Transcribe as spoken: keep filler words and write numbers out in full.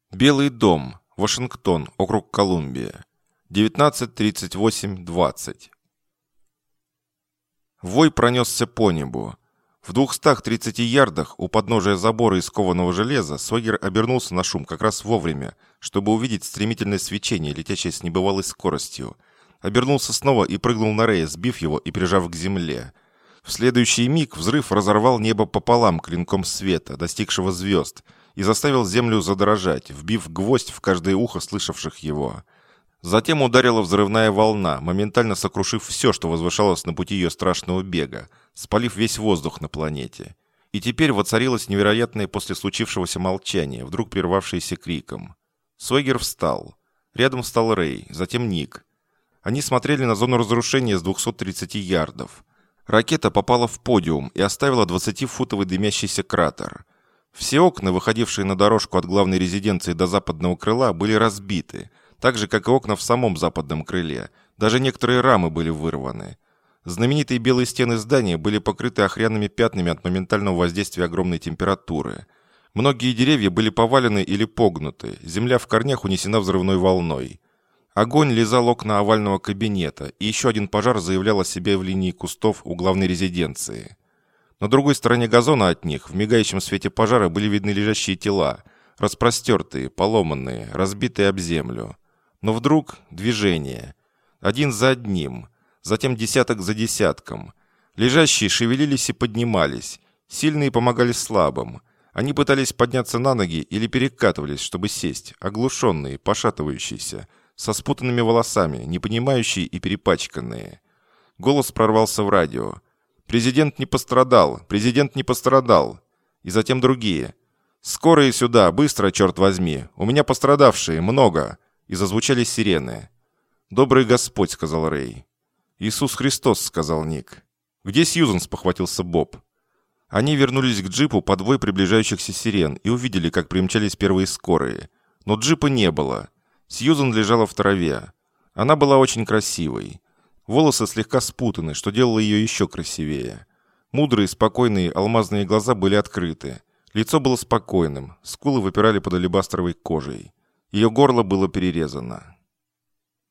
Белый дом, Вашингтон, округ Колумбия. девятнадцать тридцать восемь двадцать. Вой пронесся по небу. В двухстах тридцати ярдах у подножия забора из кованого железа Сойер обернулся на шум как раз вовремя, чтобы увидеть стремительное свечение, летящее с небывалой скоростью. Обернулся снова и прыгнул на Рэя, сбив его и прижав к земле. В следующий миг взрыв разорвал небо пополам клинком света, достигшего звезд, и заставил землю задрожать, вбив гвоздь в каждое ухо слышавших его. Затем ударила взрывная волна, моментально сокрушив все, что возвышалось на пути ее страшного бега, спалив весь воздух на планете. И теперь воцарилось невероятное после случившегося молчание, вдруг прервавшееся криком. Сойер встал. Рядом встал Рэй, затем Ник. Они смотрели на зону разрушения с двухсот тридцати ярдов. Ракета попала в подиум и оставила двадцатифутовый дымящийся кратер. Все окна, выходившие на дорожку от главной резиденции до западного крыла, были разбиты, так же, как и окна в самом западном крыле. Даже некоторые рамы были вырваны. Знаменитые белые стены здания были покрыты охряными пятнами от моментального воздействия огромной температуры. Многие деревья были повалены или погнуты, земля в корнях унесена взрывной волной. Огонь лизал окна овального кабинета, и еще один пожар заявлял о себе в линии кустов у главной резиденции. На другой стороне газона от них, в мигающем свете пожара, были видны лежащие тела, распростертые, поломанные, разбитые об землю. Но вдруг движение. Один за одним, затем десяток за десятком. Лежащие шевелились и поднимались, сильные помогали слабым. Они пытались подняться на ноги или перекатывались, чтобы сесть, оглушенные, пошатывающиеся, со спутанными волосами, непонимающие и перепачканные. Голос прорвался в радио. «Президент не пострадал! Президент не пострадал!» И затем другие. «Скорые сюда! Быстро, черт возьми! У меня пострадавшие! Много!» И зазвучали сирены. «Добрый Господь!» — сказал Рэй. «Иисус Христос!» — сказал Ник. «Где Сьюзан?» — спохватился Боб. Они вернулись к джипу под вой приближающихся сирен и увидели, как примчались первые скорые. Но джипа не было. Сьюзан лежала в траве. Она была очень красивой. Волосы слегка спутаны, что делало ее еще красивее. Мудрые, спокойные, алмазные глаза были открыты. Лицо было спокойным, скулы выпирали под алебастровой кожей. Ее горло было перерезано.